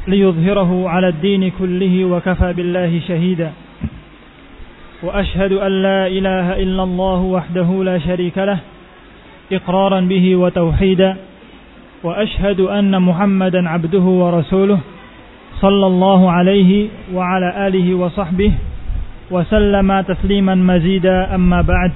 ليظهره على الدين كله وكفى بالله شهيدا وأشهد أن لا إله إلا الله وحده لا شريك له إقرارا به وتوحيدا وأشهد أن محمدا عبده ورسوله صلى الله عليه وعلى آله وصحبه وسلم تسليما مزيدا أما بعد.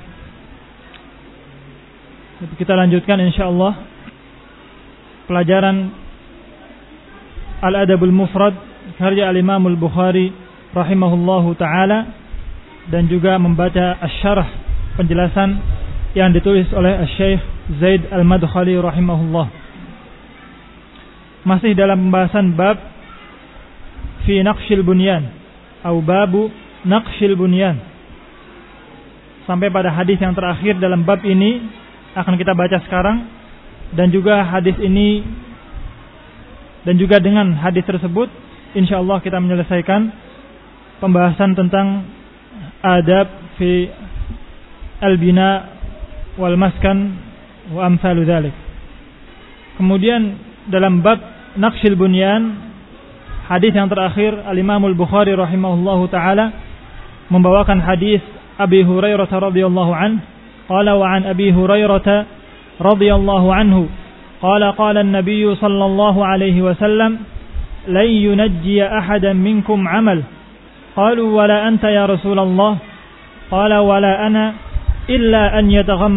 Kita lanjutkan insyaallah pelajaran Al-Adabul Mufrad karya Al-Imam Al-Bukhari rahimahullahu taala dan juga membaca asy-syarah penjelasan yang ditulis oleh Syekh Zaid Al-Madkhali rahimahullah. Masih dalam pembahasan bab fi naqshil bunyan atau babu naqshil bunyan. Sampai pada hadis yang terakhir dalam bab ini akan kita baca sekarang, dan juga hadis ini dan juga dengan hadis tersebut insyaallah kita menyelesaikan pembahasan tentang adab fi al-bina wal maskan wa amsalu dzalik. Kemudian dalam bab naqshil bunyan, hadis yang terakhir Al-Imam Al-Bukhari rahimahullahu taala membawakan hadis Abi Hurairah radhiyallahu anhu qala wa an Abi Hurairah radhiyallahu anhu qala qala an-nabiy sallallahu alaihi wasallam la yunajji ahadan minkum amal qalu wala anta ya Rasulullah qala wala ana illa an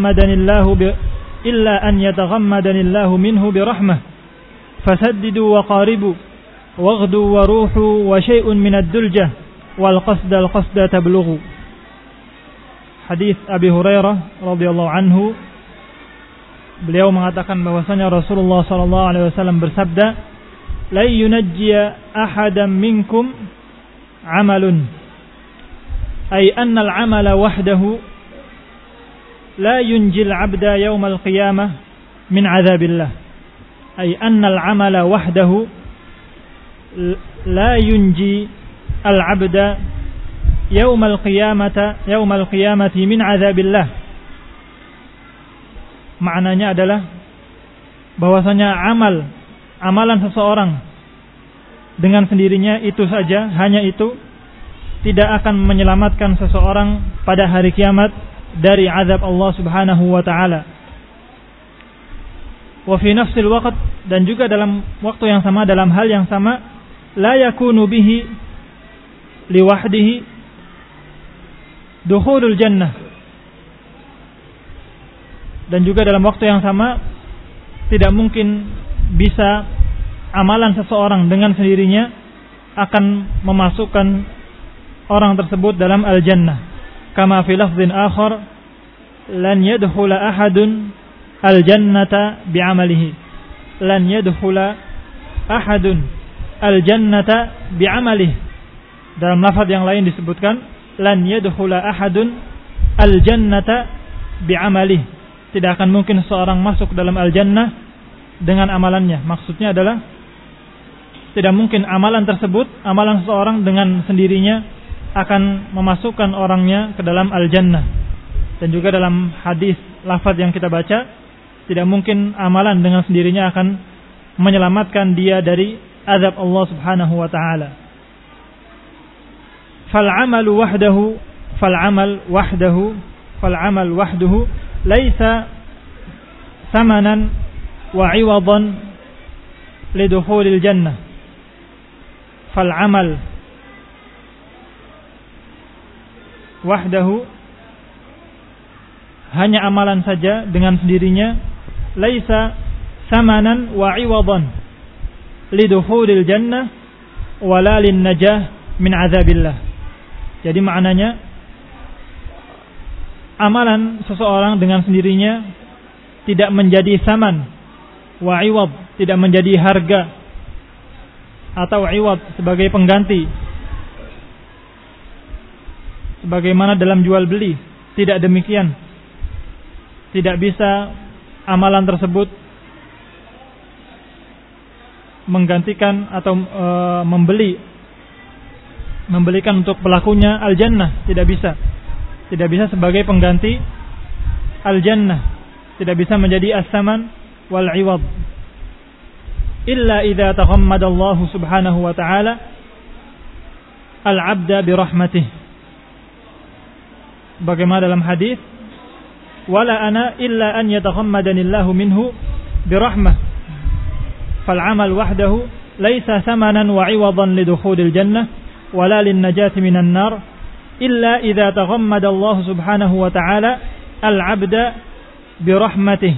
yataghammadani Allah minhu birahmah fasaddidu wa qaribu waghdu wa ruhu wa syai'un min ad-duljah wal qasda tablughu. Hadis Abi Hurairah radhiyallahu anhu, beliau mengatakan bahwasanya Rasulullah sallallahu alaihi wasallam bersabda, la yunajjiya ahadan minkum amalun, ay anna al-amala wahdahu la yunjil 'abda yawm al-qiyamah min 'adzabillah, ay anna al-amala wahdahu la yunji al-'abda yaumal qiyamati min azabillah. Maknanya adalah bahwasanya amalan seseorang dengan sendirinya itu saja, hanya itu tidak akan menyelamatkan seseorang pada hari kiamat dari azab Allah Subhanahu wa taala. Wa fi nafsil waqt, dan juga dalam waktu yang sama, dalam hal yang sama, la yakunu bihi liwahdihi dukhulul jannah, dan juga dalam waktu yang sama tidak mungkin bisa amalan seseorang dengan sendirinya akan memasukkan orang tersebut dalam al-jannah. Kama fi lafdhin akhar lan yadkhula ahadun al-jannata bi'amalihi, lan yadkhula ahadun al-jannata bi'amalihi. Dalam lafaz yang lain disebutkan lan yadkhula ahadun al-jannata bi'amalihi, tidak akan mungkin seorang masuk dalam al-jannah dengan amalannya. Maksudnya adalah tidak mungkin amalan tersebut, amalan seseorang dengan sendirinya akan memasukkan orangnya ke dalam al-jannah. Dan juga dalam hadis lafaz yang kita baca, tidak mungkin amalan dengan sendirinya akan menyelamatkan dia dari azab Allah Subhanahu wa taala. فالعمل وحده ليس ثمنا وعوضا لدخول الجنة. فالعمل وحده, hanya amalan saja dengan sendirinya, laisa samanan wa 'iwadan lidukhulil jannah wala lin najah min azabillah. Jadi maknanya amalan seseorang dengan sendirinya tidak menjadi saman wa 'iwad, tidak menjadi harga atau 'iwad sebagai pengganti, sebagaimana dalam jual beli. Tidak demikian. Tidak bisa amalan tersebut menggantikan atau membelikan untuk pelakunya al-jannah. Tidak bisa sebagai pengganti al-jannah. Tidak bisa menjadi as-saman wal 'iwad. illa idza taghammada Allah subhanahu wa ta'ala al-'abda bi rahmatih. Bagaimana dalam hadis, wala ana illa an yataghammadani Allahu minhu bi rahmah. Fal 'amal wahdahu laysa thamanan wa 'iwadan lidukhulil jannah wala lin najati minan nar illa idza taghammada Allah subhanahu wa ta'ala al-'abda bi rahmatih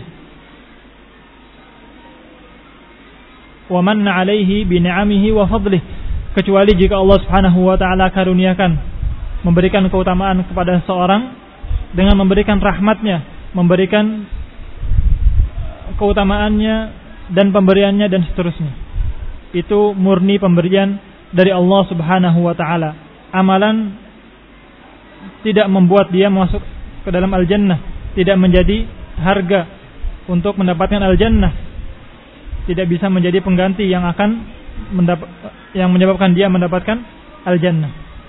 wa manna 'alaihi bi ni'amihi wa fadlihi. Kecuali jika Allah subhanahu wa ta'ala karuniakan, memberikan keutamaan kepada seorang dengan memberikan rahmatnya, memberikan keutamaannya dan pemberiannya dan seterusnya. Itu murni pemberian dari Allah subhanahu wa ta'ala. Amalan tidak membuat dia masuk ke dalam al-jannah, tidak menjadi harga untuk mendapatkan al-jannah, tidak bisa menjadi pengganti yang akan yang menyebabkan dia mendapatkan al-jannah.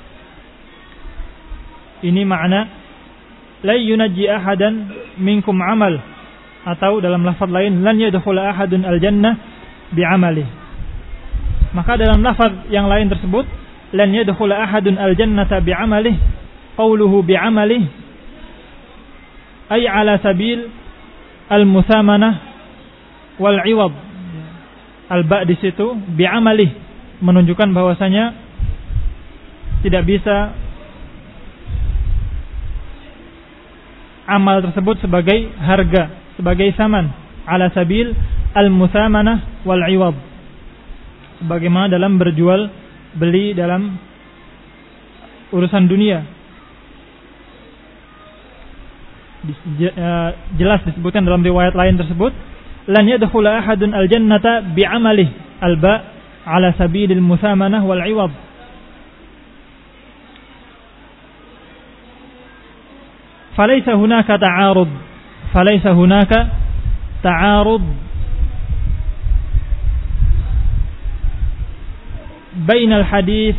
Ini makna la yunajji ahadan minkum amal, atau dalam lafaz lain lan yadkhula ahadun al-jannah bi'amali. Maka dalam lafaz yang lain tersebut lan yadkhula ahadun al-jannata bi'amalihi, qauluhu bi'amalihi ay ala sabil al-muthamanah wal 'iwad. Al-ba' di situ bi'amalihi menunjukkan bahwasanya tidak bisa amal tersebut sebagai harga, sebagai saman, ala sabil al-muthamanah wal 'iwad, sebagaimana dalam berjual beli dalam urusan dunia. Jelas disebutkan dalam riwayat lain tersebut, lan yadkhula ahadun al-jannata bi'amalihi, al-ba' ala sabilil muthamanah wal 'iwad. فليس هناك تعارض بين الحديث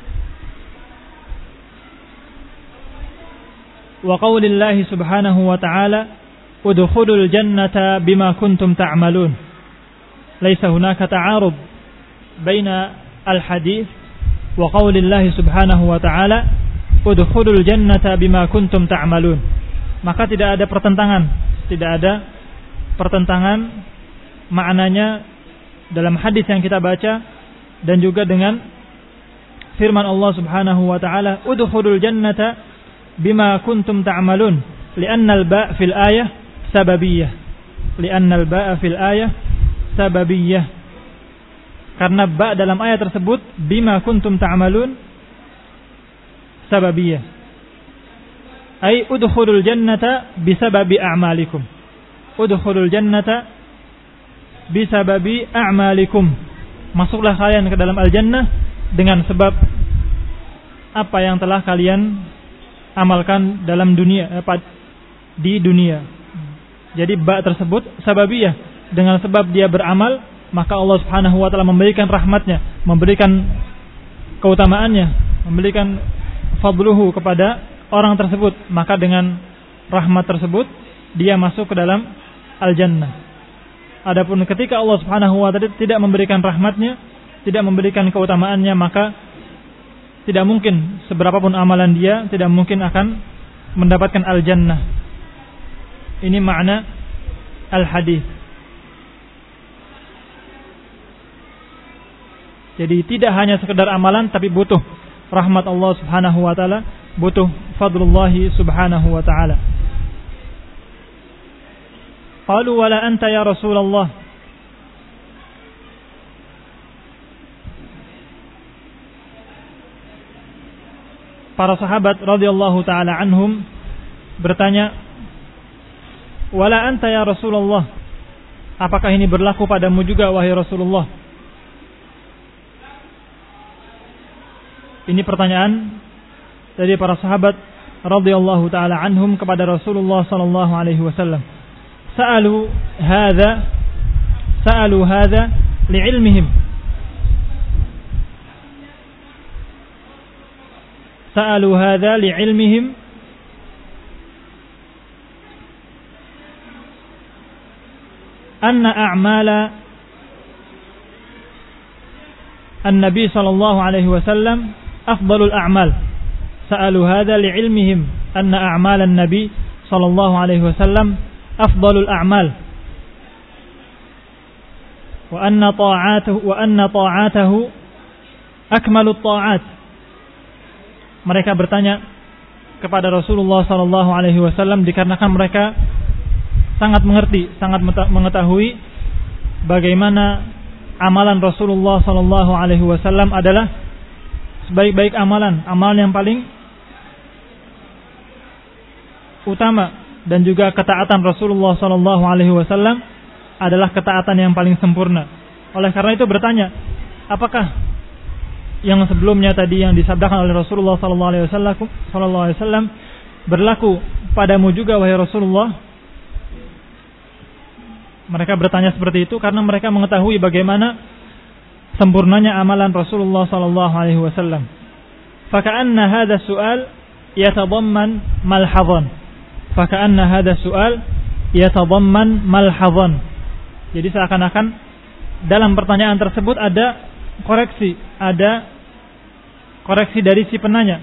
وقول الله سبحانه وتعالى ادخلوا الجنة بما كنتم تعملون. ليس هناك تعارض بين الحديث وقول الله سبحانه وتعالى udkhulul jannata bima kuntum ta'malun. Maka tidak ada pertentangan maknanya dalam hadis yang kita baca dan juga dengan firman Allah Subhanahu wa taala udkhulul jannata bima kuntum ta'malun, li'anna al-ba' fil ayah sababiyah. Karena ba' dalam ayat tersebut bima kuntum ta'malun sababiyah, ay udkhulul jannata bisababi a'malikum. Udkhulul jannata bisababi a'malikum. Masuklah kalian ke dalam al-jannah dengan sebab apa yang telah kalian amalkan dalam dunia, di dunia. Jadi ba tersebut sababiyah, dengan sebab dia beramal, maka Allah Subhanahu wa taala memberikan rahmatnya, memberikan keutamaannya, memberikan fadluhu kepada orang tersebut, maka dengan rahmat tersebut dia masuk ke dalam al-jannah. Adapun ketika Allah Subhanahu wa taala tidak memberikan rahmatnya, tidak memberikan keutamaannya, maka tidak mungkin seberapapun amalan dia tidak mungkin akan mendapatkan al-jannah. Ini makna al-hadis. Jadi tidak hanya sekedar amalan, tapi butuh rahmat Allah Subhanahu wa taala, butuh fadlullah Subhanahu wa taala. Qalu wala anta ya Rasulullah. Para sahabat radhiyallahu taala anhum bertanya, wala anta ya Rasulullah, apakah ini berlaku padamu juga wahai Rasulullah? Ini pertanyaan dari para sahabat radhiyallahu taala anhum kepada Rasulullah sallallahu alaihi wasallam. Sa'alu hadza li'ilmihim. Sa'alu hadza li'ilmihim anna a'mala an-nabi sallallahu alaihi wasallam afdalul a'mal. Sa'alu hadza li'ilmihim anna a'malan nabi sallallahu alaihi wasallam afdalul a'mal. Wa anna ta'atahu akmalut ta'at. Mereka bertanya kepada Rasulullah sallallahu alaihi wasallam dikarenakan mereka sangat mengerti, sangat mengetahui bagaimana amalan Rasulullah sallallahu alaihi wasallam adalah sebaik-baik amalan yang paling utama, dan juga ketaatan Rasulullah sallallahu alaihi wasallam adalah ketaatan yang paling sempurna. Oleh karena itu bertanya, apakah yang sebelumnya tadi yang disabdakan oleh Rasulullah sallallahu alaihi wasallam berlaku padamu juga wahai Rasulullah? Mereka bertanya seperti itu karena mereka mengetahui bagaimana sempurnanya amalan Rasulullah sallallahu alaihi wasallam. Faka'anna hadha su'al yatadamman malhadhan. Faka'anna hadha su'al yatadamman malhadhan. Jadi seakan-akan dalam pertanyaan tersebut ada koreksi dari si penanya.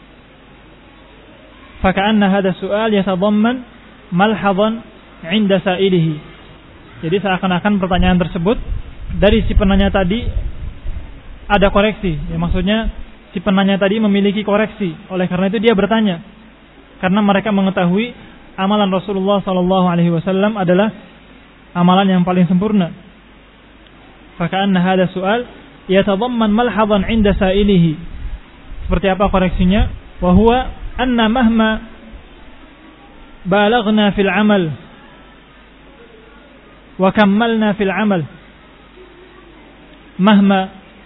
Faka'anna hadha su'al yatadamman malhadhan 'inda sa'ilihi. Jadi seakan-akan pertanyaan tersebut dari si penanya tadi ada koreksi. Ya, maksudnya si penanya tadi memiliki koreksi. Oleh karena itu dia bertanya. Karena mereka mengetahui amalan Rasulullah sallallahu alaihi wasallam adalah amalan yang paling sempurna. Faka'anna hadha su'al yatadamman malhadhan 'inda sa'ilihi. Seperti apa koreksinya? Wa huwa anna mahma balaghna fil 'amal wa kammalna fil 'amal, mahma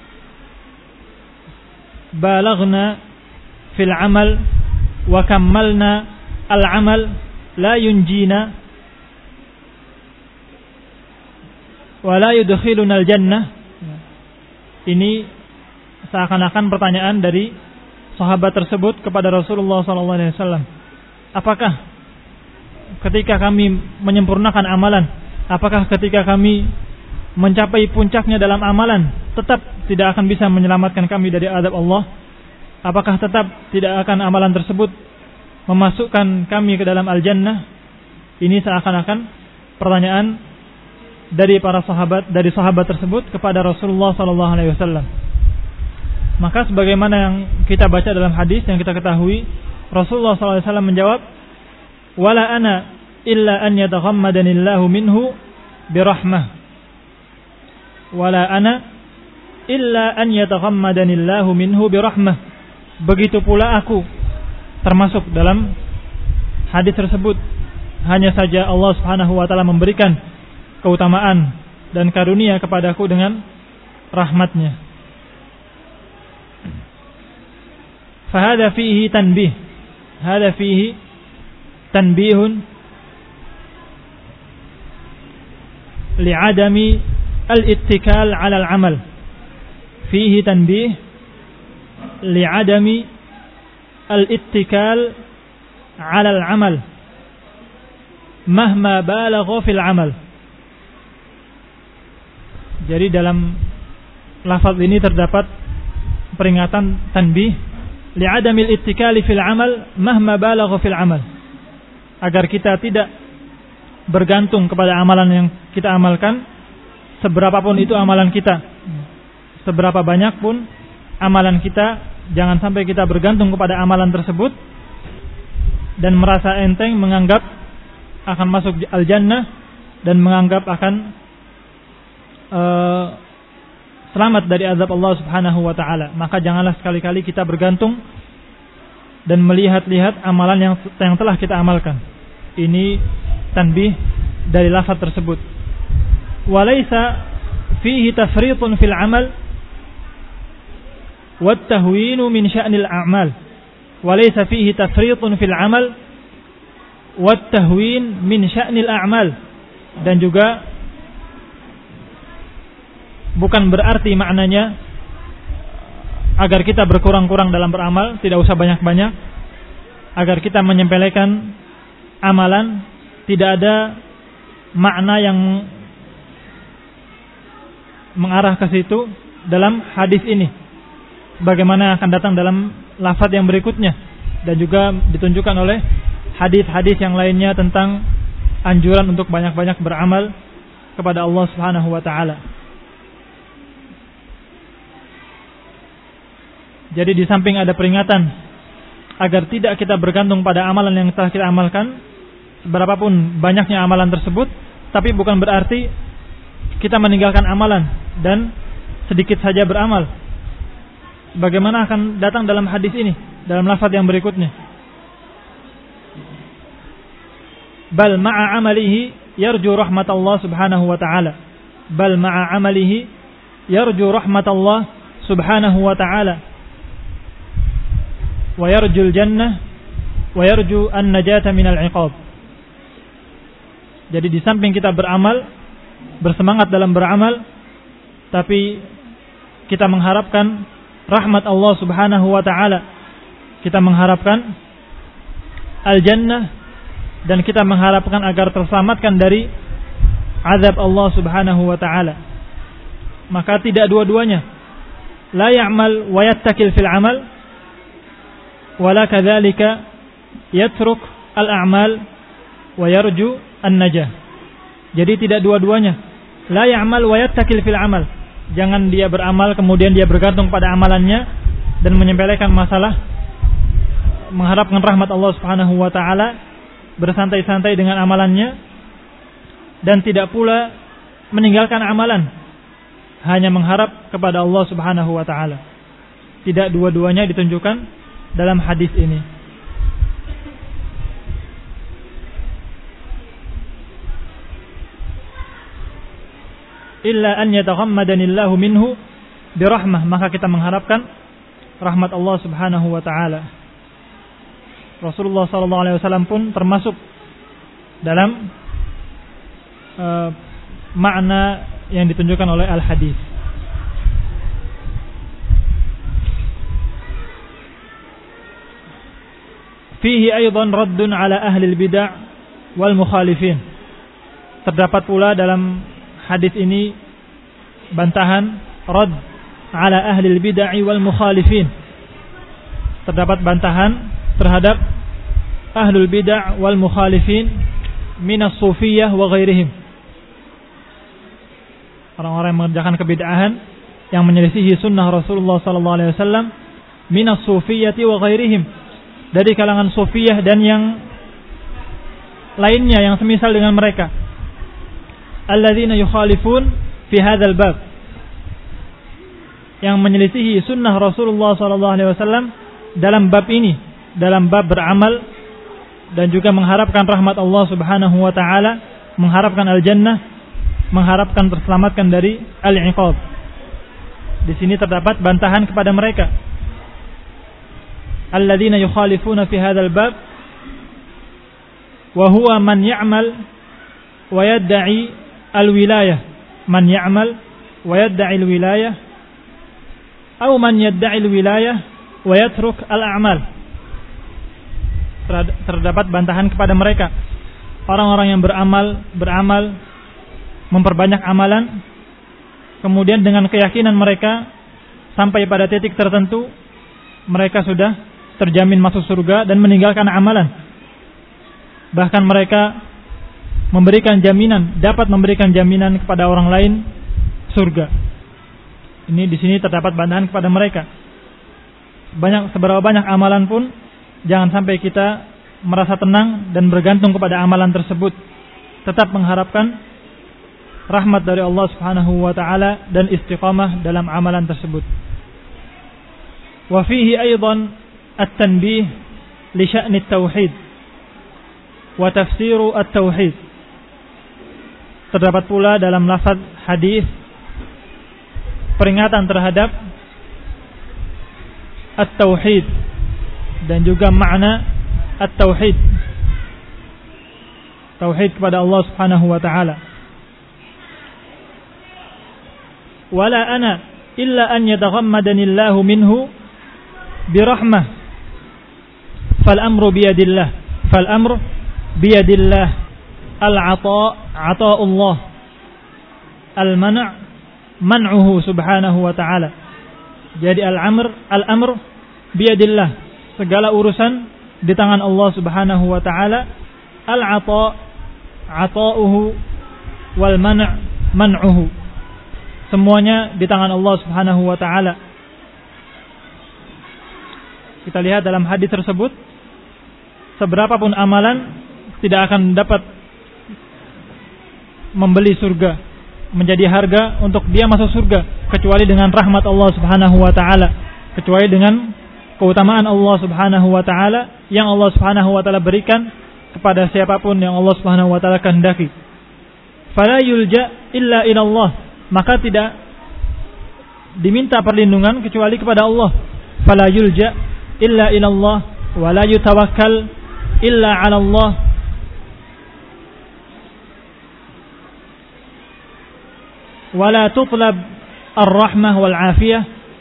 balaghna fil 'amal wa kammalna al-'amal la yunjina wa la yudkhiluna al-jannah. Ini seakan-akan pertanyaan dari sahabat tersebut kepada Rasulullah SAW. Apakah ketika kami menyempurnakan amalan, apakah ketika kami mencapai puncaknya dalam amalan tetap tidak akan bisa menyelamatkan kami dari azab Allah? Apakah tetap tidak akan amalan tersebut memasukkan kami ke dalam al-jannah? Ini seakan-akan pertanyaan dari para sahabat, dari sahabat tersebut kepada Rasulullah SAW. Maka sebagaimana yang kita baca dalam hadis yang kita ketahui, Rasulullah SAW menjawab, wala ana illa an yataghammadanillahu minhu birahmah. Wala ana illa an yataghammadanillahu minhu birahmah. Begitu pula aku termasuk dalam hadis tersebut. Hanya saja Allah Subhanahu wa taala memberikan keutamaan dan karunia kepadaku dengan rahmatnya. Fahada fihi tanbih. Hada fihi tanbihun li'adami al-ittikal 'ala al-'amal. Fihi tanbih li'adami al-ittikal 'ala al-'amal mahma balagha fil 'amal. Jadi dalam lafaz ini terdapat peringatan tanbih li'adamil ittikali fil 'amal mahma balagha fil 'amal, agar kita tidak bergantung kepada amalan yang kita amalkan, seberapapun itu amalan kita, seberapa banyak pun amalan kita, jangan sampai kita bergantung kepada amalan tersebut dan merasa enteng, menganggap akan masuk al-jannah dan menganggap akan selamat dari azab Allah Subhanahu wa taala. Maka janganlah sekali-kali kita bergantung dan melihat-lihat amalan yang telah kita amalkan. Ini tanbih dari lafaz tersebut. Walaysa fihi tafriṭun fil 'amal wat tahwinu min sya'nil a'mal. Walaysa fihi tafriṭun fil 'amal wat tahwin min sya'nil a'mal. Dan juga bukan berarti maknanya agar kita berkurang-kurang dalam beramal, tidak usah banyak-banyak, agar kita menyepelekan amalan. Tidak ada makna yang mengarah ke situ, dalam hadis ini, bagaimana akan datang dalam lafaz yang berikutnya, dan juga ditunjukkan oleh hadis-hadis yang lainnya tentang anjuran untuk banyak-banyak beramal kepada Allah Subhanahu wa taala. Jadi di samping ada peringatan agar tidak kita bergantung pada amalan yang telah kita amalkan, seberapapun banyaknya amalan tersebut, tapi bukan berarti kita meninggalkan amalan dan sedikit saja beramal. Bagaimana akan datang dalam hadis ini, dalam lafaz yang berikutnya. Bal ma'a amalihi yarju rahmatallah subhanahu wa ta'ala. Bal ma'a amalihi yarju rahmatallah subhanahu wa ta'ala. Wa yarju al-jannah wa yarju an-najata minal iqab. Jadi di samping kita beramal, bersemangat dalam beramal, tapi kita mengharapkan rahmat Allah Subhanahu wa taala. Kita mengharapkan al-jannah dan kita mengharapkan agar terselamatkan dari azab Allah Subhanahu wa taala. Maka tidak dua-duanya. La ya'mal wa yattakil fil amal wala kadzalika yatruk al-a'mal wa yarju an-najah. Jadi tidak dua-duanya. La ya'mal wa yattakil fil amal. Jangan dia beramal kemudian dia bergantung pada amalannya dan menyepelekan masalah mengharapkan rahmat Allah Subhanahu wa taala, bersantai-santai dengan amalannya, dan tidak pula meninggalkan amalan hanya mengharap kepada Allah Subhanahu wa taala. Tidak dua-duanya ditunjukkan dalam hadis ini. Illa an yataghammadanillahu minhu birahmah, maka kita mengharapkan rahmat Allah Subhanahu wa taala. Rasulullah sallallahu alaihi wasallam pun termasuk dalam makna yang ditunjukkan oleh al-hadis. Fihi aidan raddun ala ahli al-bid'ah wal mukhalifin. Terdapat pula dalam hadis ini bantahan rad ala ahli al-bid'ah wal mukhalifin. Terdapat bantahan terhadap ahlul bid'ah wal mukhalifin minas sufiyah wa ghairihim. Orang-orang yang mengerjakan kebid'ahan yang menyelisihi sunnah Rasulullah sallallahu alaihi wasallam minas sufiyati wa ghairihim, dari kalangan sufiyah dan yang lainnya yang semisal dengan mereka. Alladzina yukhalifun fi hadzal bab, yang menyelisihi sunnah Rasulullah sallallahu alaihi wasallam dalam bab ini, dalam bab beramal dan juga mengharapkan rahmat Allah Subhanahu wa taala, mengharapkan al-jannah, mengharapkan terselamatkan dari al-iqab. Di sini terdapat bantahan kepada mereka. Alladzina yukhalifuna fi hadzal bab wa huwa man ya'mal wa yad'i al-wilayah, man ya'mal wa yad'i al-wilayah atau man yad'i al-wilayah wa yatruk al-a'mal. Terdapat bantahan kepada mereka, orang-orang yang beramal, memperbanyak amalan, kemudian dengan keyakinan mereka sampai pada titik tertentu mereka sudah terjamin masuk surga dan meninggalkan amalan. Bahkan mereka dapat memberikan jaminan kepada orang lain surga. Ini di sini terdapat bantahan kepada mereka. Seberapa banyak amalan pun jangan sampai kita merasa tenang dan bergantung kepada amalan tersebut. Tetap mengharapkan rahmat dari Allah Subhanahu wa taala dan istiqamah dalam amalan tersebut. Wa fihi aidan at-tanbih li sya'ni at-tauhid wa tafsiru at-tauhid. Terdapat pula dalam lafaz hadis peringatan terhadap at-tauhid dan juga makna at-tauhid, tauhid kepada Allah Subhanahu wa taala. Wala ana illa an yataghammadanillahu minhu birahmah fal amru biyadillah al-'ata' 'ata'ullah, al-man' man'uhu subhanahu wa ta'ala. Jadi al-amr biyadillah. Segala urusan di tangan Allah subhanahu wa ta'ala. Ata'uhu wal man'uhu. Semuanya di tangan Allah subhanahu wa ta'ala. Kita lihat dalam hadis tersebut, seberapapun amalan tidak akan dapat membeli surga, menjadi harga untuk dia masuk surga, kecuali dengan rahmat Allah subhanahu wa ta'ala, kecuali dengan keutamaan Allah subhanahu wa ta'ala yang Allah subhanahu wa ta'ala berikan kepada siapapun yang Allah subhanahu wa ta'ala kehendaki. Fala yulja illa ilallah, maka tidak diminta perlindungan kecuali kepada Allah. Fala yulja illa ilallah wa la yutawakkal illa ala Allah. Wa la tutlab ar-rahmah wal afiyah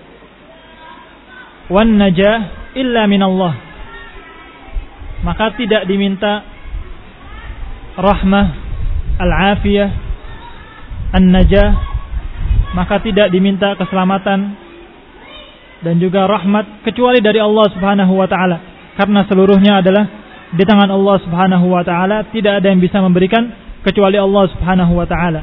wan najah illa min Allah. Maka tidak diminta rahmah, al-afiyah, an-najah, maka tidak diminta keselamatan dan juga rahmat kecuali dari Allah subhanahu wa ta'ala. Karena seluruhnya adalah di tangan Allah subhanahu wa ta'ala. Tidak ada yang bisa memberikan kecuali Allah subhanahu wa ta'ala.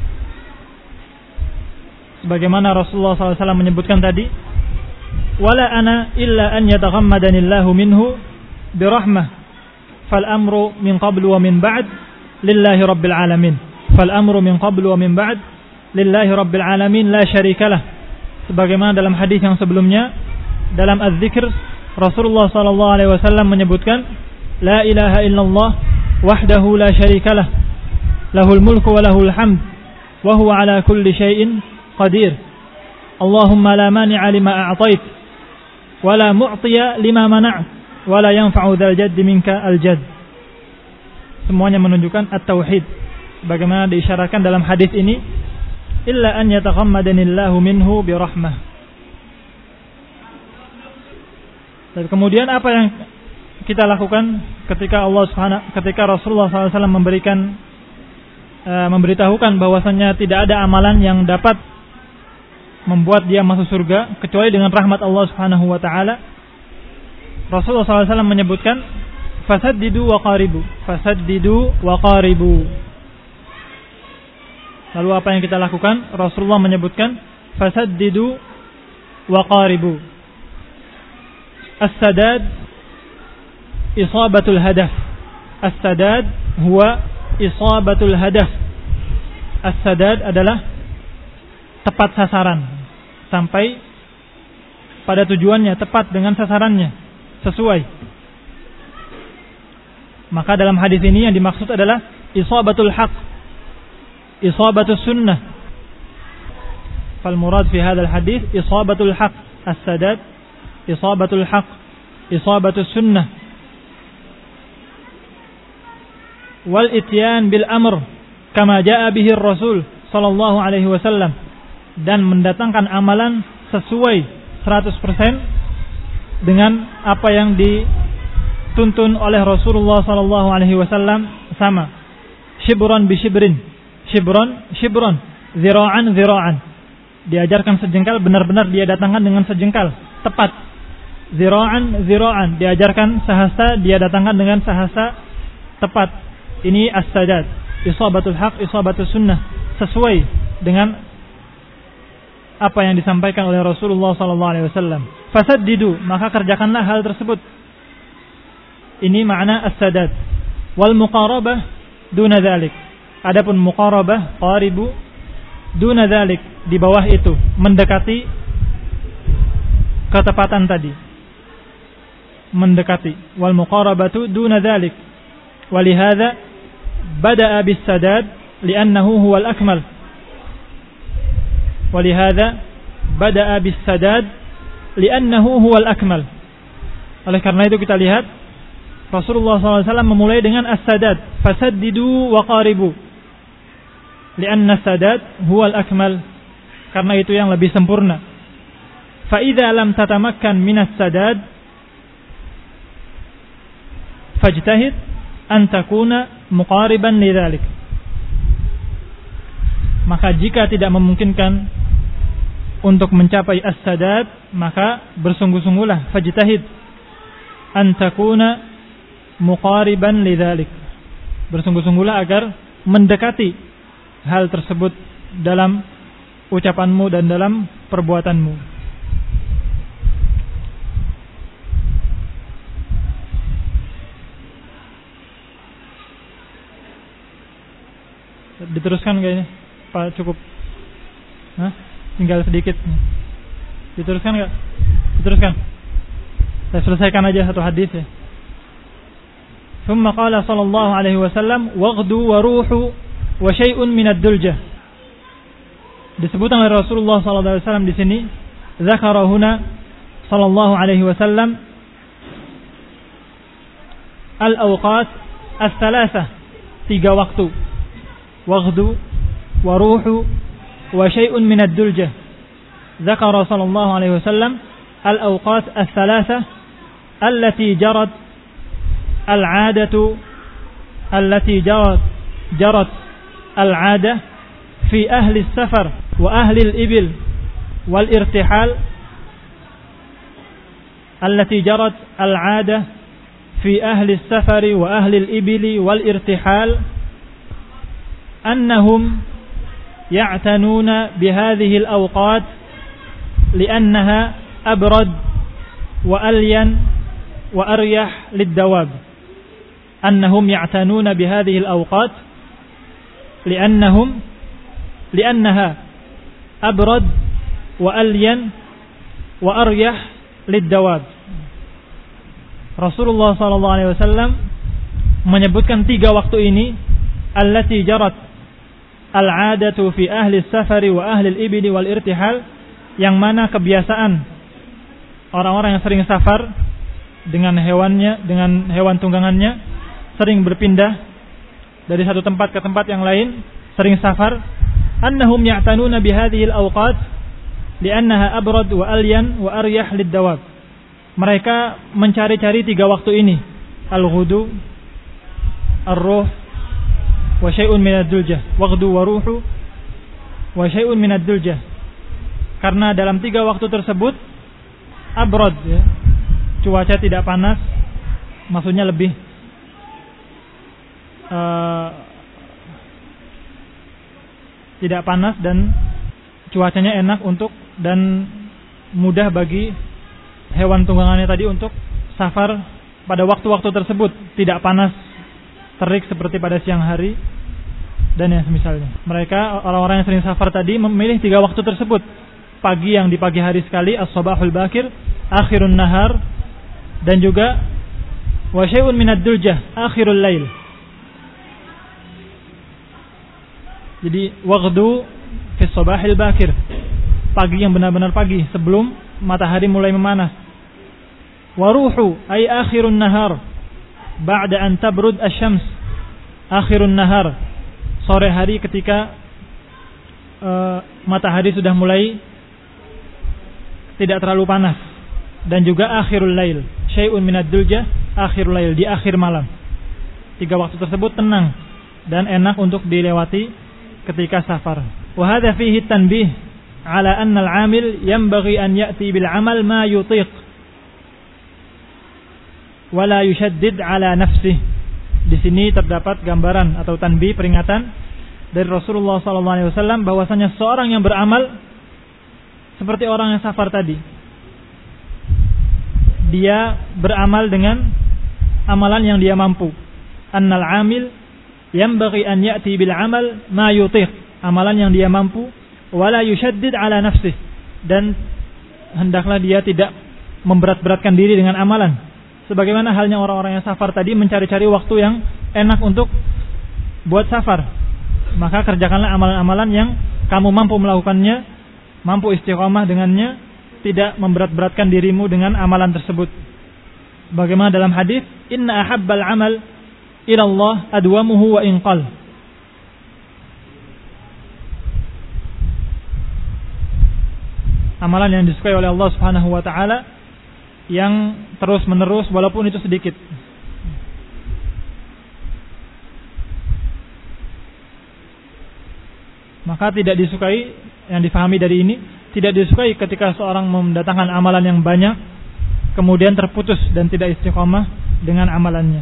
Sebagaimana Rasulullah SAW menyebutkan tadi, wala ana illa an yataghammadanillahu minhu birahmah fal amru min qablu wa min ba'd lillahi rabbil alamin. Fal amru min qablu wa min ba'd lillahi rabbil alamin la syarikalah. Sebagaimana dalam hadis yang sebelumnya, dalam az-zikr, Rasulullah sallallahu alaihi wasallam menyebutkan, la ilaha illallah wahdahu la syarikalah, lahul mulku wa lahul hamd wa huwa ala kulli syai'in qadir. Allahumma la mani'a lima a'tait wa la mu'tiya lima mana'at wa la yanfa'u dzal jaddi minka al-jadd. Semuanya menunjukkan at-tauhid. Bagaimana diisyaratkan dalam hadis ini, illa an yataghammadanillahu minhu birahmah. Dan kemudian apa yang kita lakukan ketika Rasulullah SAW memberitahukan bahwasannya tidak ada amalan yang dapat membuat dia masuk surga kecuali dengan rahmat Allah Subhanahu wa taala. Rasulullah SAW menyebutkan, fasaddidu wa qaribu, fasaddidu wa qaribu. Lalu apa yang kita lakukan? Rasulullah menyebutkan, fasaddidu wa qaribu. As-sadad isabatul hadaf. As-sadad huwa isabatul hadaf. As-sadad adalah tepat sasaran, sampai pada tujuannya, tepat dengan sasarannya, sesuai. Maka dalam hadis ini yang dimaksud adalah isabatul haq, isabatus sunnah. Fal murad fi hadzal hadis isabatul haq, as-sadad isabatul haq, isabatus sunnah. Wal ityan bil amr kama jaa bihi ar-rasul sallallahu alaihi wasallam, dan mendatangkan amalan sesuai 100% dengan apa yang dituntun oleh Rasulullah sallallahu alaihi wasallam, sama. Shibran bi shibrin, shibran, zira'an zira'an. Diajarkan sejengkal, benar-benar dia datangkan dengan sejengkal, tepat. Zira'an zira'an, diajarkan sahasta, dia datangkan dengan sahasta, tepat. Ini as-sadad, isabatul haq, isabatus sunnah, sesuai dengan apa yang disampaikan oleh Rasulullah sallallahu alaihi wasallam. Fasaddidu, maka kerjakanlah hal tersebut. Ini makna as-sadad. Wal muqarabah duna dzalik. Adapun muqarabah, qaribu, duna dzalik, di bawah itu, mendekati ketepatan tadi. Mendekati. Wal muqarabatu duna dzalik. Walihadza bada'a bis-sadad li'annahu huwal akmal. Walihadza bada'a bis-sadad li'annahu huwal akmal. Oleh karena itu kita lihat Rasulullah SAW memulai dengan as-sadad, fasaddidu wa qaribu, li'anna as-sadad huwal akmal, karena itu yang lebih sempurna. Fa idza lam tatamakkan min as-sadad fajtahid an takuna muqariban lidzalik. Maka jika tidak memungkinkan untuk mencapai as-sadad, maka bersungguh-sungguhlah, fajtahid an takuna muqariban lidzalik. Bersungguh-sungguhlah agar mendekati hal tersebut dalam ucapanmu dan dalam perbuatanmu. Diteruskan kayaknya Pak, cukup. Hah? Tinggal sedikit. Diteruskan enggak? Diteruskan. Saya selesaikan aja satu hadis ya. Thumma qala sallallahu alaihi wasallam waghdu wa ruhu wa syai'un min ad-duljah. Disebutkan oleh Rasulullah sallallahu alaihi wasallam di sini, zakara huna sallallahu alaihi wasallam al-awqat as-salasah, 3 waktu. Waghdu wa ruhu wa syai'un min ad-duljah. Zakara sallallahu alaihi wasallam al-awqat as-salasah allati jarat al-'adatu allati jarat al-'adah fi ahli as-safar wa ahli al-ibil wal irtihal allati jarat al-'adah fi ahli as-safar wa ahli al-ibil wal irtihal annahum ya'tanuna bihadhihi al-awqat li'annaha abrad wa alyan wa aryah lid-dawab. Annahum ya'tanuna bihadhihi al-awqat li'annaha abrad wa alyan wa aryah lid-dawab. Rasulullah sallallahu alaihi wasallam menyebutkan 3 waktu ini allati jarat al-'adatu fi ahli as-safari wa ahli al-ibli wal irtihal, yang mana kebiasaan orang-orang yang sering safar dengan hewannya, dengan hewan tunggangannya, sering berpindah dari satu tempat ke tempat yang lain, sering safar. Annahum ya'tanuna bihadhihi al-awqat li'annaha abrad wa alyan wa aryah lid-dawab. Mereka mencari-cari 3 waktu ini, al-ghudu, ar-ruh, wa syai'un min ad-duljah. Waghdu wa ruhu wa syai'un min ad-duljah. Karena dalam 3 waktu tersebut abrad ya, cuaca tidak panas, maksudnya lebih tidak panas dan cuacanya enak untuk dan mudah bagi hewan tunggangannya tadi untuk safar pada waktu-waktu tersebut, tidak panas terik seperti pada siang hari dan yang semisalnya. Mereka orang-orang yang sering safar tadi memilih 3 waktu tersebut. Pagi yang di pagi hari sekali, as-sabahul bakir, akhirun nahar, dan juga wa syai'un minad duljah, akhirul lail. Jadi waghdu fi sabahil bakir, pagi yang benar-benar pagi sebelum matahari mulai memanas. Wa ruhu ay akhirun nahar ba'da an tabrud asy-syams, akhirun nahar, sore hari ketika matahari sudah mulai tidak terlalu panas, dan juga akhirul lail, syai'un minad duljah, akhirul lail, di akhir malam. 3 waktu tersebut tenang dan enak untuk dilewati ketika safar. Wa hadha fihi tanbih ala anna al-'amil yanbaghi an ya'ti bil 'amal ma yutiq wa la yushaddid ala nafsihi. Di sini terdapat gambaran atau tanbih, peringatan dari Rasulullah sallallahu alaihi wasallam bahwasanya seorang yang beramal seperti orang yang safar tadi, dia beramal dengan amalan yang dia mampu. Annal 'amil yanbaghi an ya'ti bil 'amal ma yutiq, amalan yang dia mampu, wala yushaddid ala nafsihi, dan hendaklah dia tidak memberat-beratkan diri dengan amalan. Sebagaimana halnya orang-orang yang safar tadi mencari-cari waktu yang enak untuk buat safar. Maka kerjakanlah amalan-amalan yang kamu mampu melakukannya, mampu istiqamah dengannya, tidak memberat-beratkan dirimu dengan amalan tersebut. Bagaimana dalam hadis, inna ahabbal amal ila Allah adwamuhu wa inqal. Amalan yang disukai oleh Allah Subhanahu wa taala yang terus menerus walaupun itu sedikit. Maka tidak disukai, yang difahami dari ini, tidak disukai ketika seorang mendatangkan amalan yang banyak kemudian terputus dan tidak istiqomah dengan amalannya.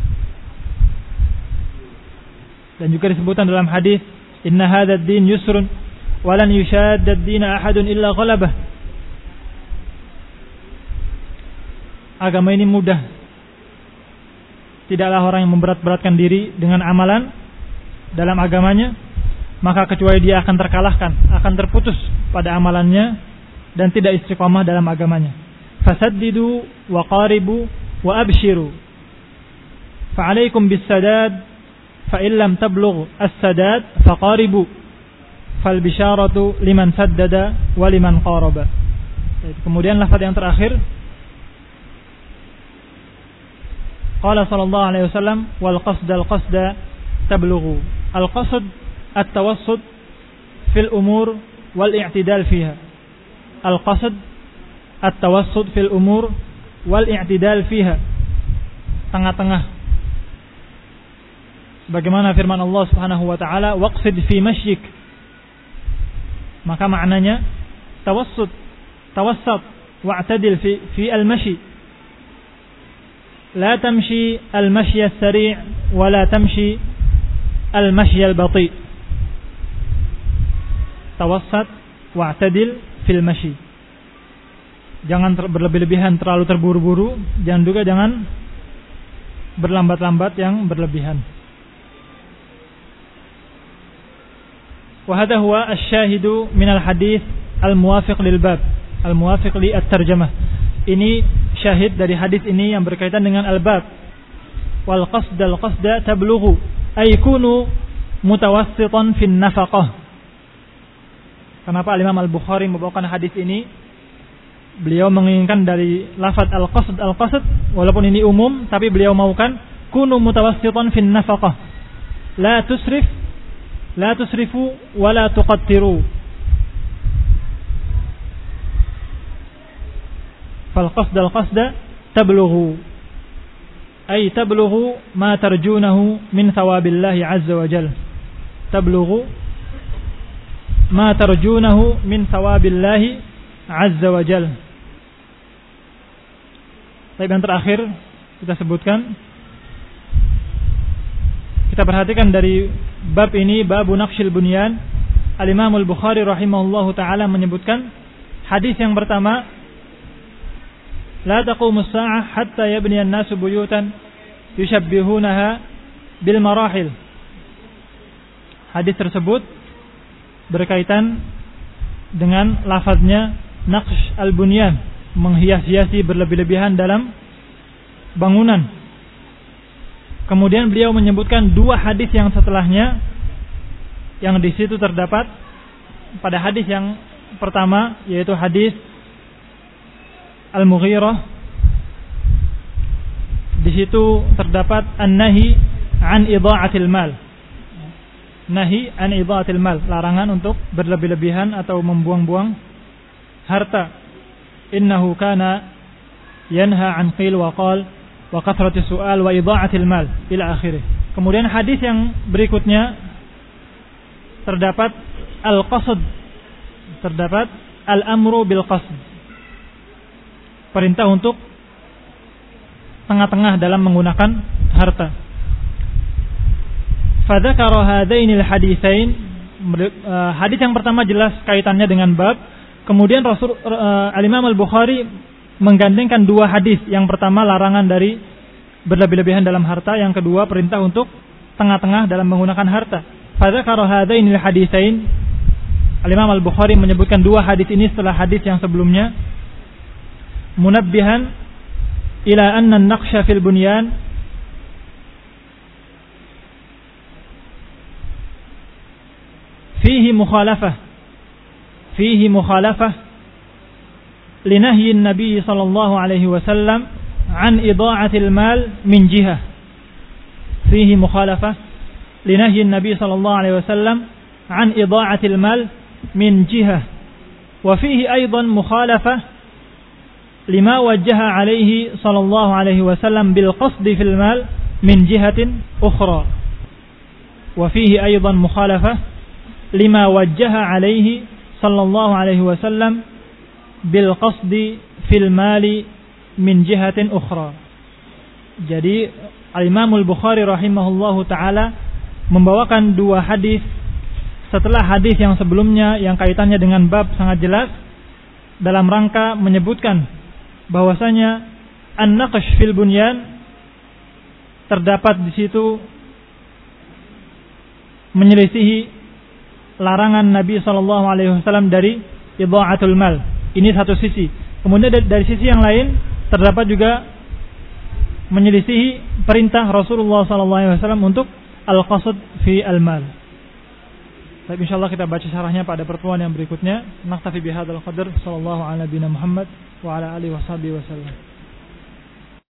Dan juga disebutkan dalam hadis, inna hadzal din yusrun wa lan yushadda ad-din ahadun illa ghalabah. Agama ini mudah. Tidaklah orang yang memberat-beratkan diri dengan amalan dalam agamanya, maka kecuali dia akan terkalahkan, akan terputus pada amalannya dan tidak istiqamah dalam agamanya. Fasaddidu wa qaribu wa abshiru. Fa'alaikum bis-sadad fa in lam tablugh as-sadad faqaribu. Fal bisharatu liman saddada wa liman qaraba. Kemudian lafaz yang terakhir, qala sallallahu alaihi wasallam wal qasda tablughu. Al qasd at-tawassut fil umur wal i'tidal fiha. Al qasd at-tawassut fil umur wal i'tidal fiha. Tengah-tengah. Bagaimana firman Allah Subhanahu wa taala, waqsid fi masyik. Maka maknanya tawassut, tawassat, wa'tadil fi al-mashi. La tamshi al-mashi as-sari' wa la tamshi al-mashi al-bati'. Tawassat wa'tadil fil mashi. Jangan berlebih-lebihan, terlalu terburu-buru, jangan juga jangan berlambat-lambat yang berlebihan. Wa hadha huwa asy-syahidu min al-hadits al-muwafiq lil bab, al-muwafiq li at-tarjamah. Ini syahid dari hadis ini yang berkaitan dengan al-bab. Wal qasda tablughu ay kunu mutawassitan fin nafaqah. Kenapa Imam Al-Bukhari membawakan hadis ini? Beliau menginginkan dari lafaz al-qasd walaupun ini umum, tapi beliau maukan kunu mutawassitan fin nafaqah. La tusrifu wa la tuqattiru. Fal qasda tablughu ay tablughu ma tarjunahu min thawabillahi azza wa jalla. Tablughu ma tarjunahu min thawabillahi azza wa jalla. Baik, yang terakhir kita sebutkan, kita perhatikan dari bab ini, babu naqshil bunyan. Al-Imam Al-Bukhari rahimahullahu taala menyebutkan hadis yang pertama, la taqumus sa'ah hatta yabniya an-nasu buyutan yushabbihunaha bil marahil. Hadis tersebut berkaitan dengan lafaznya naqsh al-bunyan, menghias-hiasi berlebih-lebihan dalam bangunan. Kemudian beliau menyebutkan dua hadis yang setelahnya, yang di situ terdapat pada hadis yang pertama, yaitu hadis Al-Mughirah. Di situ terdapat an-nahi an idha'atil mal. Nahi an idha'atil mal, larangan untuk berlebih-lebihan atau membuang-buang harta. Innahu kana yanha an qil wa qal wa kathrati su'al wa idha'atil mal ila akhirih. Kemudian hadis yang berikutnya terdapat al-qasd, terdapat al-amru bil qasd, perintah untuk tengah-tengah dalam menggunakan harta. Fadzakara hadainil haditsain, hadis yang pertama jelas kaitannya dengan bab. Kemudian Al-Imam Al-Bukhari menggandengkan dua hadis. Yang pertama larangan dari berlebih-lebihan dalam harta, yang kedua perintah untuk tengah-tengah dalam menggunakan harta. Fadzakara hadainil haditsain, Al-Imam Al-Bukhari menyebutkan dua hadis ini setelah hadis yang sebelumnya, munabbihan ila anna an-naqsha fil bunyan fihi mukhalafah linahyi an-nabi sallallahu alaihi wasallam an idha'atil mal min jihah. Fihi mukhalafah linahyi an-nabi sallallahu alaihi wasallam an idha'atil mal min jihah. Wa fihi aidan mukhalafah lima wajjaha alaihi sallallahu alaihi wasallam bil qasdi fil mal min jihatin ukhra. Wa fihi aidan mukhalafah lima wajjaha alaihi sallallahu alaihi wasallam bil qasdi fil mali min jihatin ukhra. Jadi Al-Imam Al-Bukhari rahimahullahu taala membawakan dua hadis setelah hadis yang sebelumnya yang kaitannya dengan bab sangat jelas dalam rangka menyebutkan bahwasanya an-naqsh fil bunyan terdapat di situ menyelisihi larangan Nabi sallallahu alaihi wasallam dari idha'atul mal. Ini satu sisi. Kemudian dari sisi yang lain terdapat juga menyelisihi perintah Rasulullah sallallahu alaihi wasallam untuk al-qasd fi al-mal. Tapi insyaallah kita baca syarahnya pada pertemuan yang berikutnya. Naktafi bihadzal qadar. Sallallahu ala nabiyina Muhammad wa ala alihi wasallam.